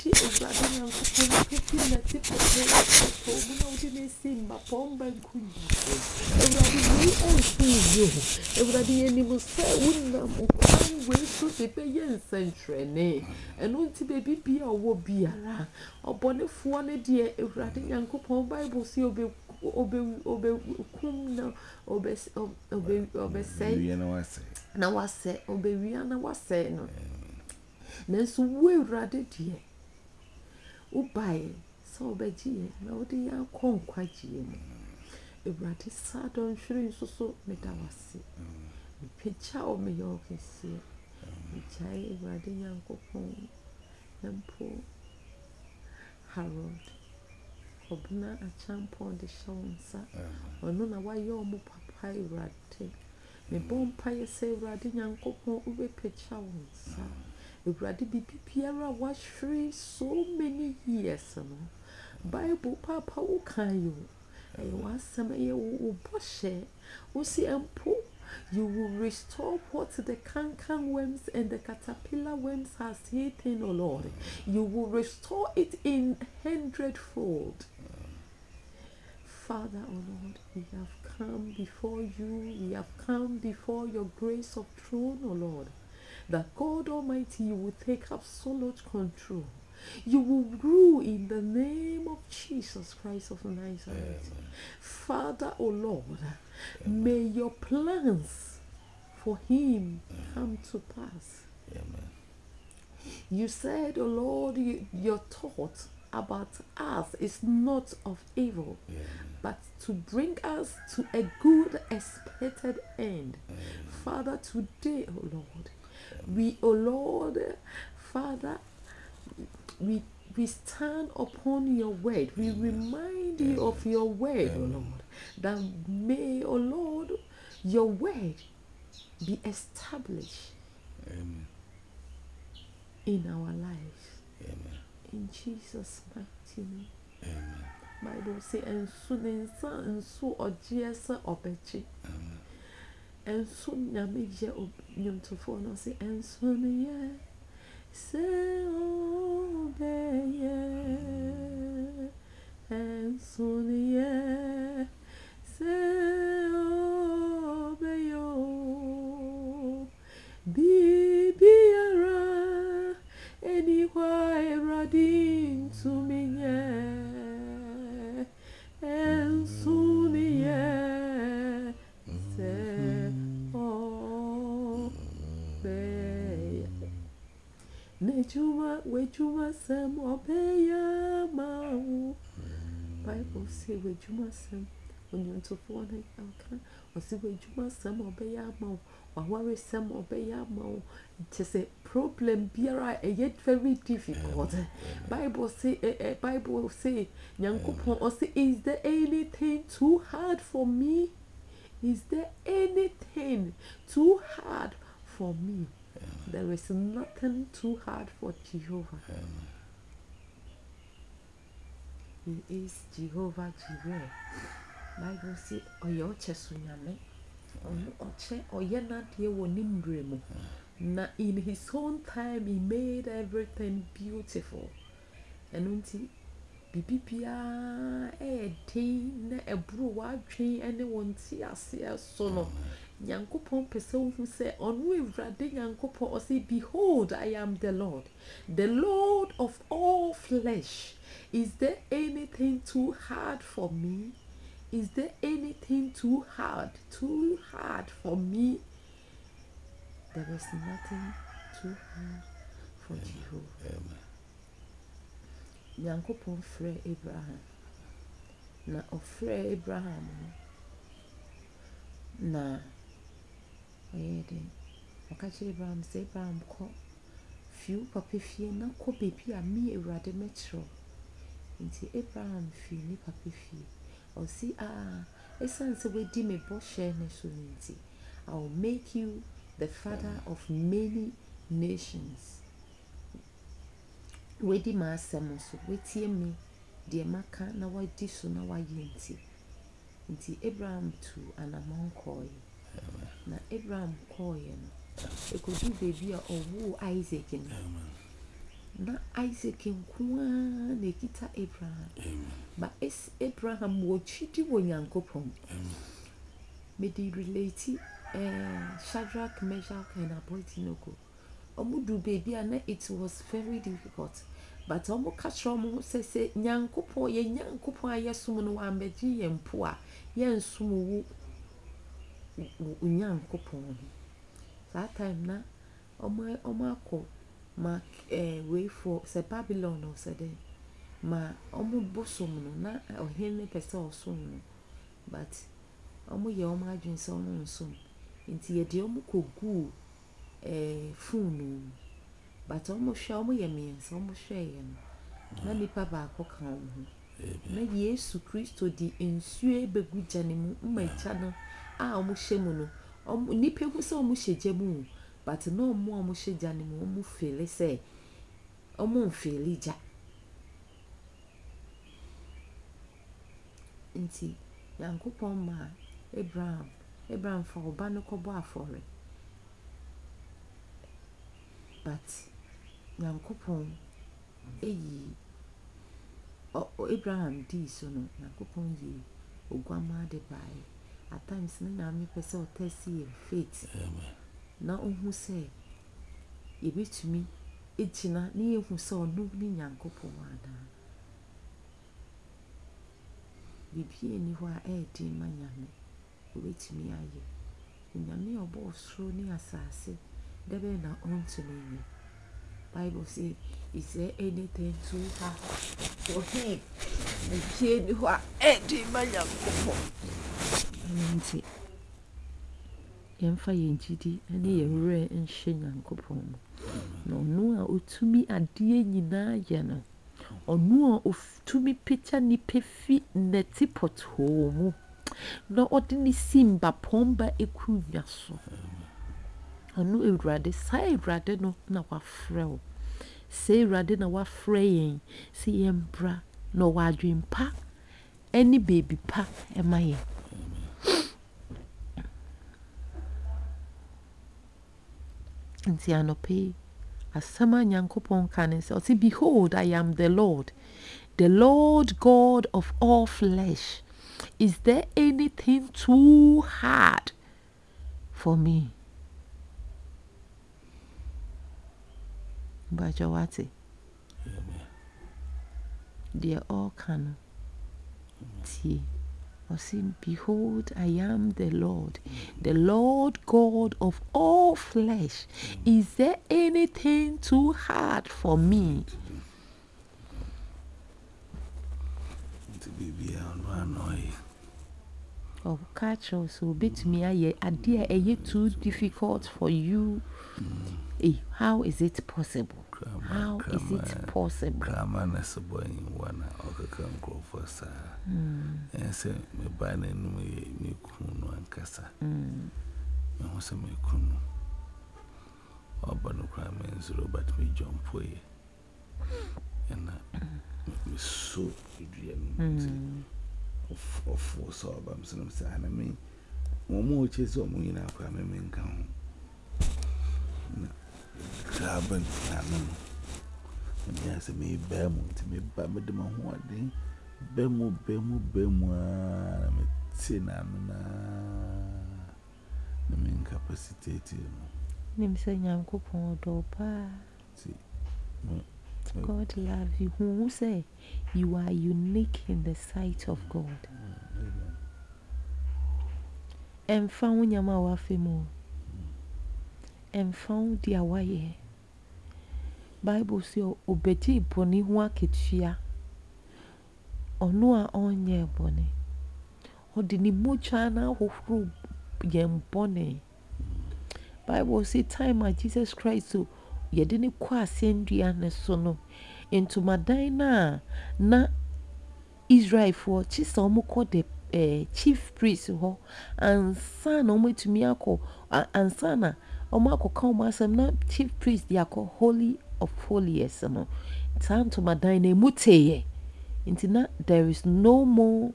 Awurade Nyankopɔn pɛti na te pɛpɛ pɛpɛ mu na wode ne si mmapɔmba nkonyi Awurade wei ɛnso yio Awurade yɛnim sɛ wonam kwan wei so de bɛyɛ nsɛnkyerɛnne ɛno nti baabi bia ɔwɔ biara ɔbɔnefoɔ no deɛ Awurade Nyankopɔn Bible sɛ obɛkum na ɔbɛsɛe na wasɛ ɔbɛwia na wasɛe no nanso wo Awurade deɛ wobaeɛ sɛ wobɛgye yɛn na wode yɛn akɔ nkwagyeɛ mu Awurade saa dɔnhwere nso so meda wase mepagya wo meyɛ wo kɛseɛ megyae Awurade Nyankopɔn na mpo Harold ɔbena Achampɔn de hyɛ wo nsa ɔno na wayɛ ɔmo papa Awurade mebɔ mpaeɛ sɛ Awurade Nyankopɔn wobɛpagya wo nsa Awurade bibi biara a wahwere so many years no Bible papa wo kan yo ɛyɛ w'asɛm ɛyɛ wo bɔhyɛ wo si mpo you will restore what the cankerworms and the caterpillar worms has eaten, O Lord. You will restore it in 100-fold. Father, O Lord, we have come before you. We have come before your grace of throne, O Lord. That God Almighty, you will take absolute control. You will rule in the name of Jesus Christ of Nazareth. Amen. Father, O Lord, may your plans for him come to pass. Amen. You said, O Lord, your thought about us is not of evil, but to bring us to a good expected end. Father, today, O Lord, we, O Lord, Father, we stand upon your word. We remind you of your word, O Lord, that may, O Lord, your word be established in our lives. In Jesus' mighty name. Bible says, and so or Jesus or Betty. And soon Yamija Nyumtofo no say, and soon yeah. Say obey, and soon yeah. Say obey, Bibiara, anywhere radin to me, and soon yeah. Say obey. Nejuma wejuma sem obeya mau. Bible say wejuma sem onyuntofo na aka osi wejuma sem obeya mau waware sem obeya mau. It is a problem biara yet very difficult. Bible say Nyankopon osi, is there anything too hard for me? Is there anything too hard for me? There is nothing too hard for Jehovah. He is Jehovah Jireh. Bible say, Oyo chesunyame, Oche Oyena die wonimbremo. Na in his own time he made everything beautiful. And unti bibibia din na ebru wadwen ene wonti ase so no. Nyankopon pese wo say onu Awurade Nyankopon o say, behold, I am the Lord of all flesh. Is there anything too hard for me? Is there anything too hard for me? There is nothing too hard for Jehovah. Nyankopon frɛ Abraham na ɔfrɛ Abraham na oyede ɔka Abraham sɛ Abraham kɔ fiu papa fie na kɔ bebi a me Awurade mɛkyerɛ nti Abraham fi ni papa fie ɔsi esan sɛ wedi me bɔhyɛ ne so nti I will make you the father of many nations. Wedi ma asɛm so wetie me de maka na wadi so na wayɛ nti Abraham tu anamon kɔɔ na Abraham kɔɔ no ekodu bebi a ɔwo Isaac no na Isaac nkoa na ekita Abraham. But Abraham wo chidi wo Nyankopɔn. Me di relate Shadrach, Meshach and Abednego. Du baby and it was very difficult. But omo catch omo say Nyankopɔn ye Nyankopɔn ayesum no ambeji ye mpo a ye nsum wo Nyankopɔn. That time na omo akɔ ma way for say Babylon or say then ma omo bosom no na ohene pese osom no, but omo ye omo adwen say omo nsom nti ye de omo kogu phone no, but omo hwe omo ye miensa omo hwe ye no na nipa ba ko kan ho na Yesu Kristo di ensue begu jane mu mmacha no a omo hye mu no omo nipa hu say omo hye jamu, but no omo hye jane mu omo feel say omo mfeel ja. Nti Nyankopɔn ma Abraham fa oba no kɔbɔ afɔre, but Nyankopɔn Abraham di so no Nyankopɔn yi oguama de bai. At times na nyame pese o test your faith. Na ohu say ye betumi ejina na ye hu say onu ni Nyankopɔn ada. Bibi eni ho a di ma nyame obetumi aye. Nyame obo osoro ni asase debe na ontumi ye. Bible say, is there anything too hard for him? Bibi eni ho a di ma Nyankopɔn. Nti yemfa yenjidi ene yewure nhye Nyankopɔn. Na onu a otumi ade nyina ye no, onu a otumi picture ni pefi neti pothole mu na ode ni simba pomba ekunya so. Onu Ewurade sai Ewurade no na wafrɛ wo. Sai Ewurade na wafrɛ yen se yembra na wadwen pa eni baby pa emaye. Nti anope asama Nyankopɔn kan say, "Oti behold, I am the Lord God of all flesh. Is there anything too hard for me?" Bajawati. They all can see. Behold, I am the Lord God of all flesh. Is there anything too hard for me? Oh, catch us so bit me a dear too difficult for you. How is it possible? How is it possible? And say me ban and me kuno and cassa. Me was a me kuno. Or banu crime and zero, but me jump way. And me so of 4 sorbums and I'm saying, I mean, one more chase or moon up, I mean, come. Carbon, and yes, me bear moon to me, but Madame one day. Bemu, I'm a sinner, the main capacity. Name say Nyankopɔn do pa. God love you. Who say you are unique in the sight of God? And found Yama wafemo. And found the awaye. Bible say obeti boni wa ketua. Onu a onye boni. Odi ni mocha na hohoro yem boni. Bible say time at Jesus Christ so yede ni kwa asendua ne so no into madan na Israel for chisa omo the chief priest ho ansa na omo etumi akọ ansa na omo akọka omo asem na chief priest dey akọ holy of holies no time to madan na emuteye into na there is no more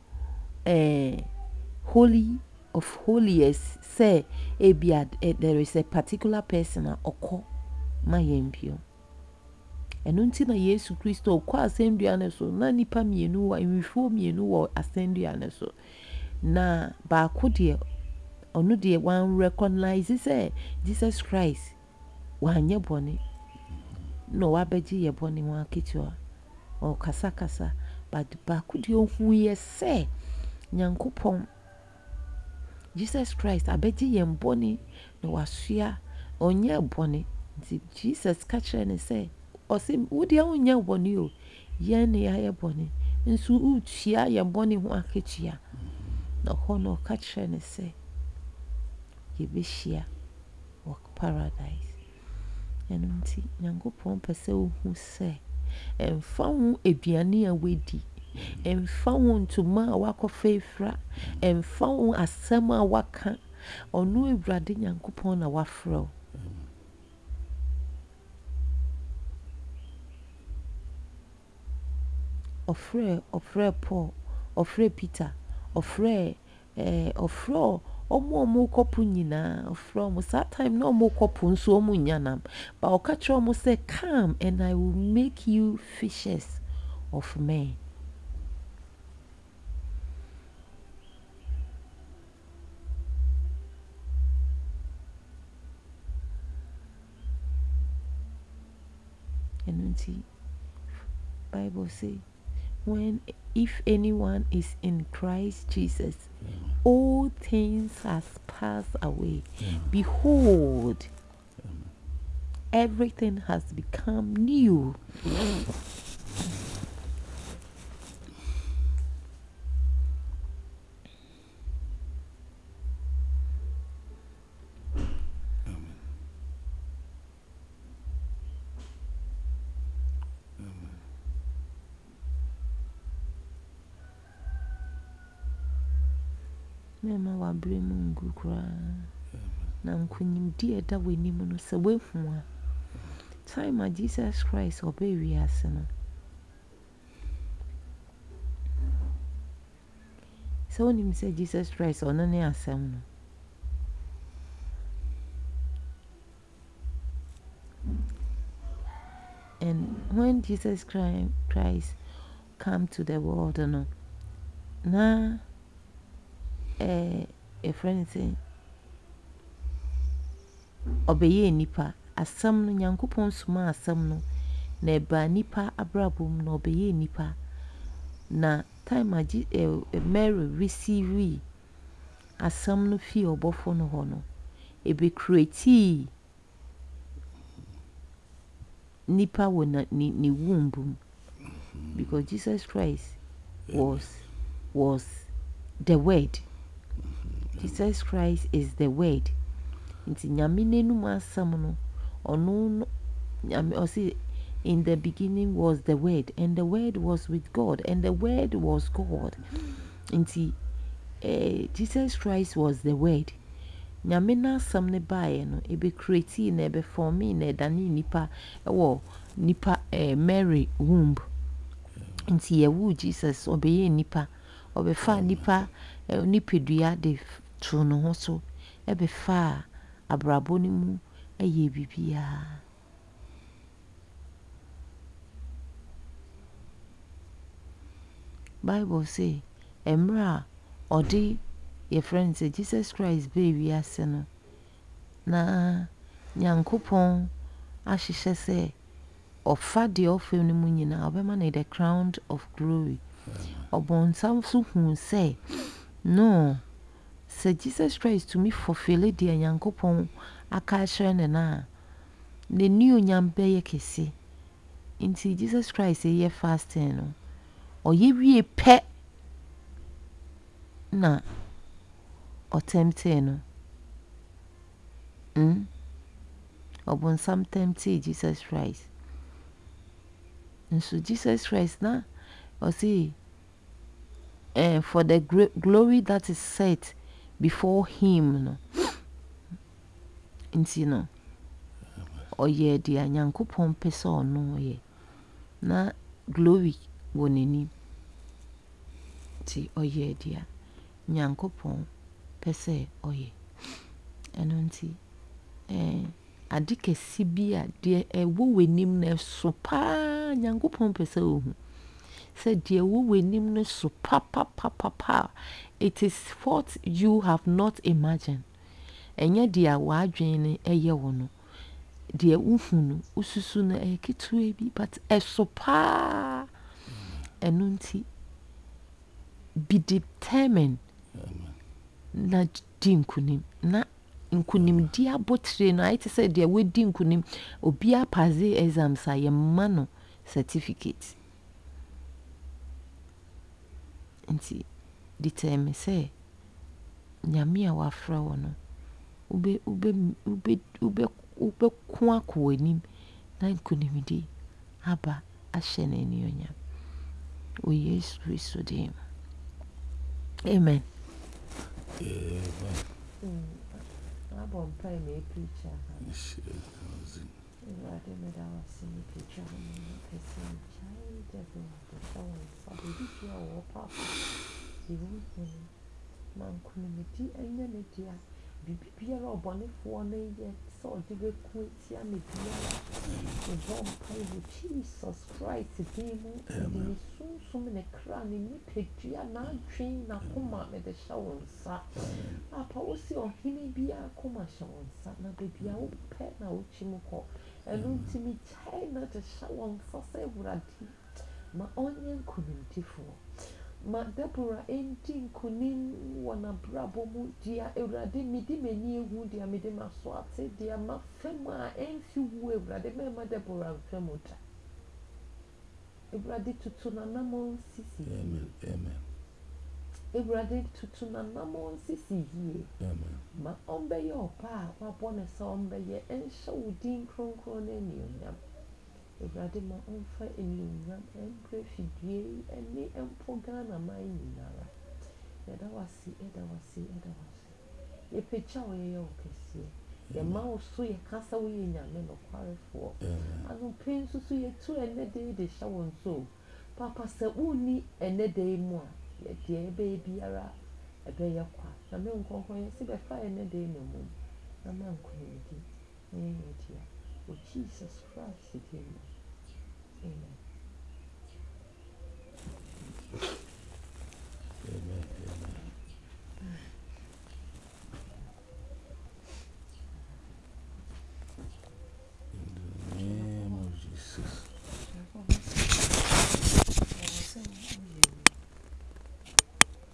holy of holies say there is a particular person oko ma yempio ɛno nti na Yesu Kristo kɔ asɛndua ne so na nipa mmienu wɔ nwifoɔ mmienu wɔ asɛndua ne so na baako deɛ ɔno deɛ wan recognize sɛ Jesus Christ wanyɛ bɔne no wabɛgye yɛ bɔne ho aketewa ɔkasa but baako deɛ ohu yɛ sɛ Nyankopɔn Jesus Christ abɛgye yɛn bɔne na wasua ɔnyɛ bɔne nti Jesus ka kyerɛ ne sɛ ɔse wo deɛ wonyɛ bɔne o yɛn ne yɛayɛ bɔne nso wotua yɛn bɔne ho aketewa na hɔ no ɔka kyerɛ ne sɛ yɛbɛhyia wɔ paradise. Ɛno nti Nyankopɔn pɛ sɛ wohu sɛ ɛmfa ho aduane a wadi, ɛmfa ho ntoma a wakɔfa efira, ɛmfa ho asɛm a waka, ɔno Awurade Nyankopɔn na wafrɛ wo. ɔfrɛ Paul, ɔfrɛ Peter, ɔfrɛ ɔmo kɔpo nyinaa, ɔfrɛ ɔmo saa time na ɔmo kɔpo nso ɔmo nyanam, but ɔka kyerɛ ɔmo sɛ come and I will make you fishers of men. And nti Bible say if anyone is in Christ Jesus, all things has passed away. Behold, everything has become new. Mema wabere mu ngu koraa na nkonimdi ɛda w'anim no sɛ woahu a time a Jesus Christ ɔbɛ wiase no sɛ wonim sɛ Jesus Christ ɔno ne asɛm no and when Jesus Christ come to the world no na a friend say obeye nipa asam no Nyankopɔn soma asam no na eba nipa abrabom na obeye nipa na time a Mary receive asam no fi obofo no ho no ebe create nipa wo na ni womb because Jesus Christ was the word. Jesus Christ is the word. Nti nyame nenum asam no ono nyame osi in the beginning was the word and the word was with God and the word was God. Nti Jesus Christ was the word. Nyame na asam ne bae no ebe create na ebe form na edane nipa ewo nipa Mary womb. Nti yewu Jesus obeye nipa obefa nipa nipedua de to no ho so ebefa abrabo ni mu eye bibia. Bible say emra odi your friend say Jesus Christ baby ase no na Nyankopɔn ahyehyɛ sɛ ɔfa de ɔfam no mu nyina obema na the crown of glory. Obonsam so hu sɛ no sɛ Jesus Christ to me fulfill de Nyankopɔn aka kyerɛ ne na ne new nyambe yɛ kese. Nti Jesus Christ yɛ fasting no ɔyɛ wie pɛ na ɔtempte no obonsam tempte Jesus Christ. And so Jesus Christ na or say for the glory that is set before him no nti no oye dia Nyankopɔn pese ono ye na glory wonani ti oye dia Nyankopɔn pese oye eno nti ade kɛse bi a deɛ ɛwɔ w'anim no so paa Nyankopɔn pɛ sɛ ohu sɛ deɛ ɛwɔ w'anim no so papapapapa it is what you have not imagined ɛnyɛ deɛ w'adwene no ɛyɛ wo no deɛ wohu no wosusu no ɛyɛ ketewa bi but ɛso paa ɛno nti be determined na di nkunim na nkunimdi abotire no ayɛ te sɛ deɛ wɔdi nkunim obi apaze exams a yɛmma no certificate nti determine sɛ nyame a wafrɛ wo no wobɛko akɔ w'anim na nkunimdi aba ahyɛ no anuonyam wɔ Yesu Kristo din mu. Amen. Abɔ mpae ma ɛpreacher ha. Awurade meda wo ase ne preacher ho no kɛse nkyɛe devil bɛhyɛ wo nsa biribi bia wɔ papa deɛ wohu no ma nkonimdi ɛnyɛ ne dea biribi biara ɔbɔnefoɔ no yɛ sɛ ɔde bɛku atia ne biara ɛbɔ mpae wɔ Jesus Christ din mu ɛde ne sunsum ne kra ne nipadua n'adwen n'akoma mede hyɛ wo nsa apa wo si ɔhene biara koma hyɛ wo nsa na baabi a wopɛ na wokyi mu kɔ ɛno nti megyae na de hyɛ wo nsa sɛ Awurade ma ɔnyɛ nkonimdifoɔ ma Deborah enti nkunim wɔ n'abrabɔ mu deɛ Awurade mede m'ani ehu deɛ mede m'aso ate deɛ mafam a ɛmfi wu Awurade mɛma Deborah mfam da Awurade tutu n'anammɔn sisi yie Awurade tutu n'anammɔn sisi yie ma ɔmbɛyɛ ɔba a wabɔ ne sɛ ɔmbɛyɛ ɛnhyɛ wo din kronkron no anuonyam Awurade ma ɔmfa anuonyam ɛmbrɛ fidue yi ɛne ɛmpo Ghana man nyinara yɛda wase yɛpagya wo yɛyɛ wo kɛseɛ yɛma wo so yɛka sɛ woyɛ nyame nokwarefoɔ anɔpɛ nso so yɛtu ɛnɛ da yi de hyɛ wo nso papa sɛ wonni ɛnɛ da yi mu a deɛ ɛbɛyɛ biara ɛbɛyɛ kwa na me nkɔnkɔn yɛsi bɛfa ɛnɛ da yi na mmom na ma nkonimdi na yɛnyɛ dea wɔ Jesus Christ din mu. Amen.